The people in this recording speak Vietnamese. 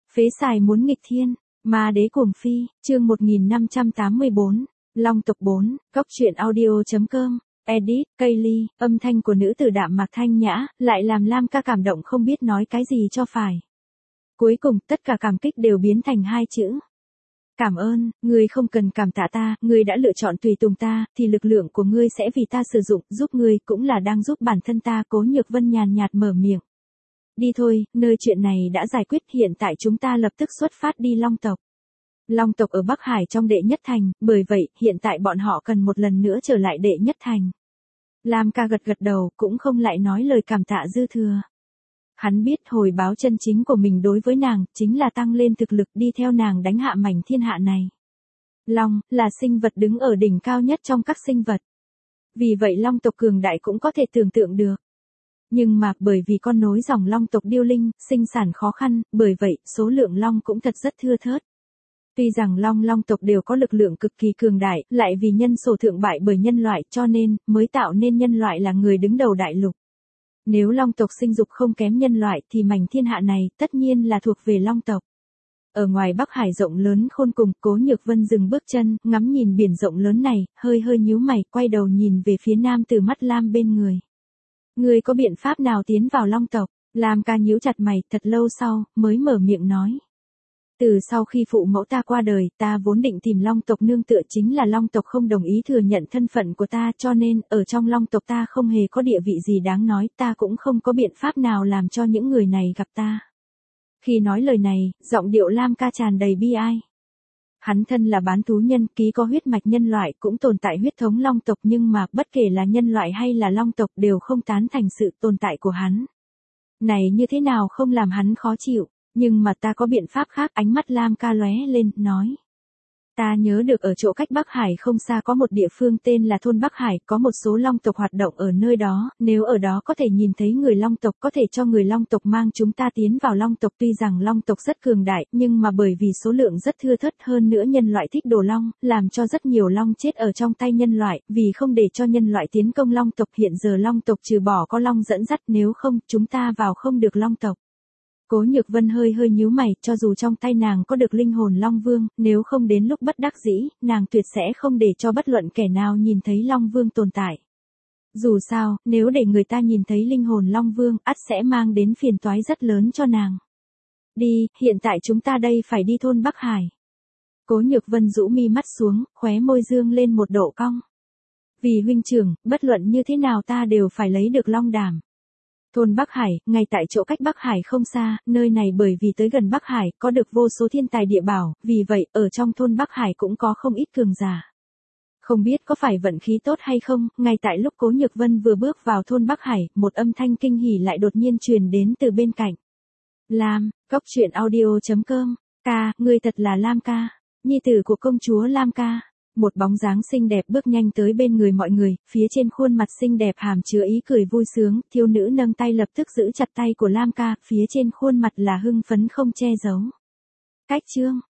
Phế xài muốn nghịch thiên, ma đế cuồng phi, chương 1584, Long tộc 4, góc truyện audio.com, edit, Kaylee, âm thanh của nữ tử đạm mạc thanh nhã, lại làm Lam ca cảm động không biết nói cái gì cho phải. Cuối cùng, tất cả cảm kích đều biến thành hai chữ. Cảm ơn, ngươi không cần cảm tạ ta, ngươi đã lựa chọn tùy tùng ta, thì lực lượng của ngươi sẽ vì ta sử dụng, giúp ngươi cũng là đang giúp bản thân ta. Cố Nhược Vân nhàn nhạt mở miệng. Đi thôi, nơi chuyện này đã giải quyết, hiện tại chúng ta lập tức xuất phát đi Long tộc. Long tộc ở Bắc Hải trong đệ nhất thành, bởi vậy, hiện tại bọn họ cần một lần nữa trở lại đệ nhất thành. Lam ca gật gật đầu, cũng không lại nói lời cảm tạ dư thừa. Hắn biết hồi báo chân chính của mình đối với nàng, chính là tăng lên thực lực đi theo nàng đánh hạ mảnh thiên hạ này. Long, là sinh vật đứng ở đỉnh cao nhất trong các sinh vật. Vì vậy Long tộc cường đại cũng có thể tưởng tượng được. Nhưng mà, bởi vì con nối dòng Long tộc điêu linh, sinh sản khó khăn, bởi vậy, số lượng Long cũng thật rất thưa thớt. Tuy rằng Long tộc đều có lực lượng cực kỳ cường đại, lại vì nhân số thượng bại bởi nhân loại, cho nên, mới tạo nên nhân loại là người đứng đầu đại lục. Nếu Long tộc sinh dục không kém nhân loại thì mảnh thiên hạ này tất nhiên là thuộc về Long tộc. Ở ngoài Bắc Hải rộng lớn khôn cùng, Cố Nhược Vân dừng bước chân, ngắm nhìn biển rộng lớn này, hơi nhíu mày, quay đầu nhìn về phía nam từ mắt Lam bên người. Người có biện pháp nào tiến vào Long tộc? Lam ca nhíu chặt mày, thật lâu sau, mới mở miệng nói. Từ sau khi phụ mẫu ta qua đời, ta vốn định tìm Long tộc nương tựa, chính là Long tộc không đồng ý thừa nhận thân phận của ta, cho nên, ở trong Long tộc ta không hề có địa vị gì đáng nói, ta cũng không có biện pháp nào làm cho những người này gặp ta. Khi nói lời này, giọng điệu Lam ca tràn đầy bi ai. Hắn thân là bán thú nhân, ký có huyết mạch nhân loại, cũng tồn tại huyết thống Long tộc, nhưng mà, bất kể là nhân loại hay là Long tộc đều không tán thành sự tồn tại của hắn. Này như thế nào không làm hắn khó chịu. Nhưng mà ta có biện pháp khác, ánh mắt Lam ca lóe lên, nói. Ta nhớ được ở chỗ cách Bắc Hải không xa có một địa phương tên là thôn Bắc Hải, có một số Long tộc hoạt động ở nơi đó, nếu ở đó có thể nhìn thấy người Long tộc, có thể cho người Long tộc mang chúng ta tiến vào Long tộc. Tuy rằng Long tộc rất cường đại, nhưng mà bởi vì số lượng rất thưa thớt, hơn nữa nhân loại thích đồ Long, làm cho rất nhiều Long chết ở trong tay nhân loại, vì không để cho nhân loại tiến công Long tộc. Hiện giờ Long tộc trừ bỏ có Long dẫn dắt, nếu không, chúng ta vào không được Long tộc. Cố Nhược Vân hơi nhíu mày, cho dù trong tay nàng có được linh hồn Long Vương, nếu không đến lúc bất đắc dĩ, nàng tuyệt sẽ không để cho bất luận kẻ nào nhìn thấy Long Vương tồn tại. Dù sao, nếu để người ta nhìn thấy linh hồn Long Vương, ắt sẽ mang đến phiền toái rất lớn cho nàng. Đi, hiện tại chúng ta đây phải đi thôn Bắc Hải. Cố Nhược Vân rũ mi mắt xuống, khóe môi dương lên một độ cong. Vì huynh trưởng, bất luận như thế nào ta đều phải lấy được Long Đàm. Thôn Bắc Hải, ngay tại chỗ cách Bắc Hải không xa, nơi này bởi vì tới gần Bắc Hải, có được vô số thiên tài địa bảo, vì vậy, ở trong thôn Bắc Hải cũng có không ít cường giả. Không biết có phải vận khí tốt hay không, ngay tại lúc Cố Nhược Vân vừa bước vào thôn Bắc Hải, một âm thanh kinh hỉ lại đột nhiên truyền đến từ bên cạnh. Lam, góc truyện audio.com, ca, ngươi thật là Lam ca, nhi tử của công chúa Lam ca. Một bóng dáng xinh đẹp bước nhanh tới bên người mọi người, phía trên khuôn mặt xinh đẹp hàm chứa ý cười vui sướng, thiếu nữ nâng tay lập tức giữ chặt tay của Lam ca, phía trên khuôn mặt là hưng phấn không che giấu. Cách chương